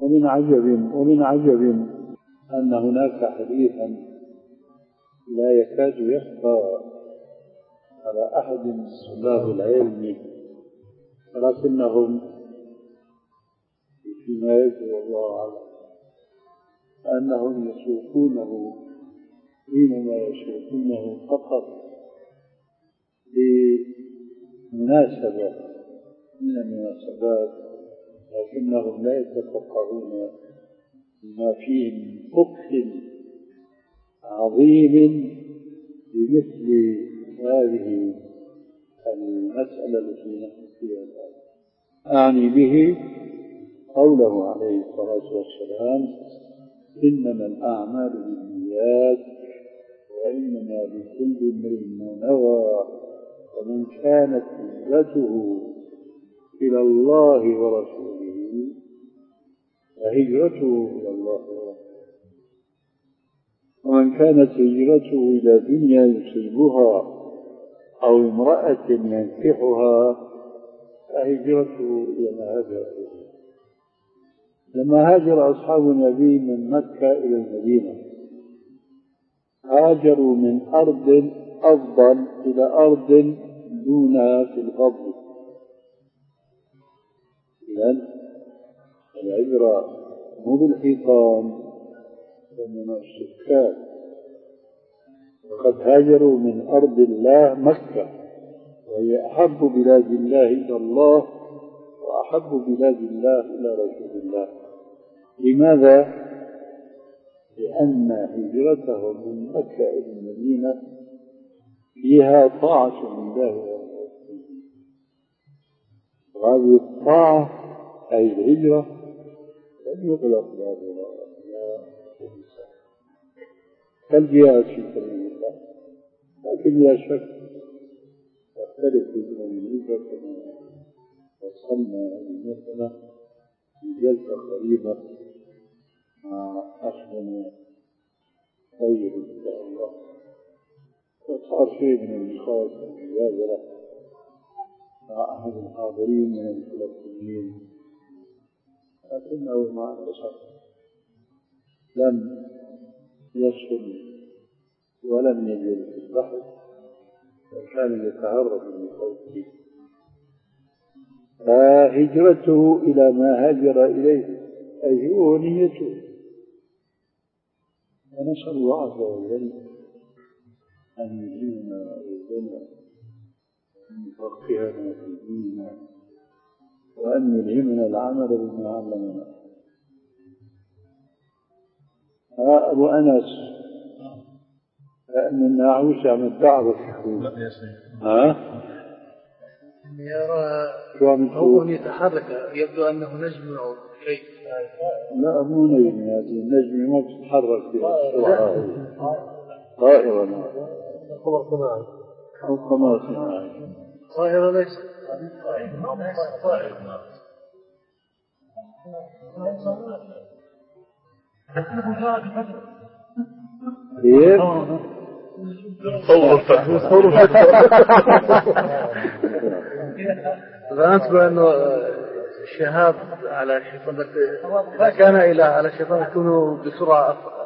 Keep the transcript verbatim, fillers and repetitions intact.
ومن عجب ومن عجب أن هناك حديثا لا يكاد يخفى على أحد من طلاب العلم، ولكنهم فيما يدعو الله أعلم أنهم يسوقونه حينما يسوقونه فقط لمناسبة من المناسبات، لكنهم لا يتفقهون بما فيه من فقه عظيم بمثل هذه المسألة التي نحن فيها الآن. أعني به قوله عليه الصلاة والسلام: إنما الأعمال بالنيات وإنما لكل امرئ ما نوى، ومن كانت هجرته إلى الله ورسوله فهجرته إلى الله ورسوله، ومن كانت هجرته إلى دنيا يصيبها أو امرأة ينكحها فهجرته إلى ما هاجر إليه. لما هاجر أصحاب النبي من مكة إلى المدينة هاجروا من أرض أفضل إلى أرض دونها في الفضل. إذن العبرة مو بالحيطان ومن السكان، وقد هاجروا من أرض الله مكة وهي أحب بلاد الله إلى الله وأحب بلاد الله إلى رسول الله. لماذا؟ لأن هجرتهم من مكة إلى المدينة فيها طاعة لله ورسوله، وهذه الطاعة أي الهجرة لم يغلق بابها كالجهاد في سبيل الله، لكن لا شك تختلف من الهجرة كما وصلنا مثلا في جلسة قريبة مع أخونا طيب إن شاء الله، وصار شيء من النقاش والمجادلة مع أحد الحاضرين من الفلسطينيين، لكنه مع الأسف لم يصل ولم يجد في البحث، وكان يتهرب من خوفه، فهجرته إلى ما هاجر إليه أي هو نيته. ونسأل الله عز وجل أن يجيبنا ويجيبنا أن يفقهنا في ديننا وأن يلهمنا العمل بما علمنا. ها أبو أنس لأن الناعوش عم الدعوة لا يا سيدي. ها يرى هو يتحرك، يبدو أنه نجم أو شيء. لا مو نجم، هذه النجم ما تتحرك بسرعة، طائرة قمر صناعي أو قمر صناعي. طائرة ليس كيف؟ صور صور ظننت بأنه الشهاب على الشيطان، إذا كان إلى على الشيطان يكون بسرعة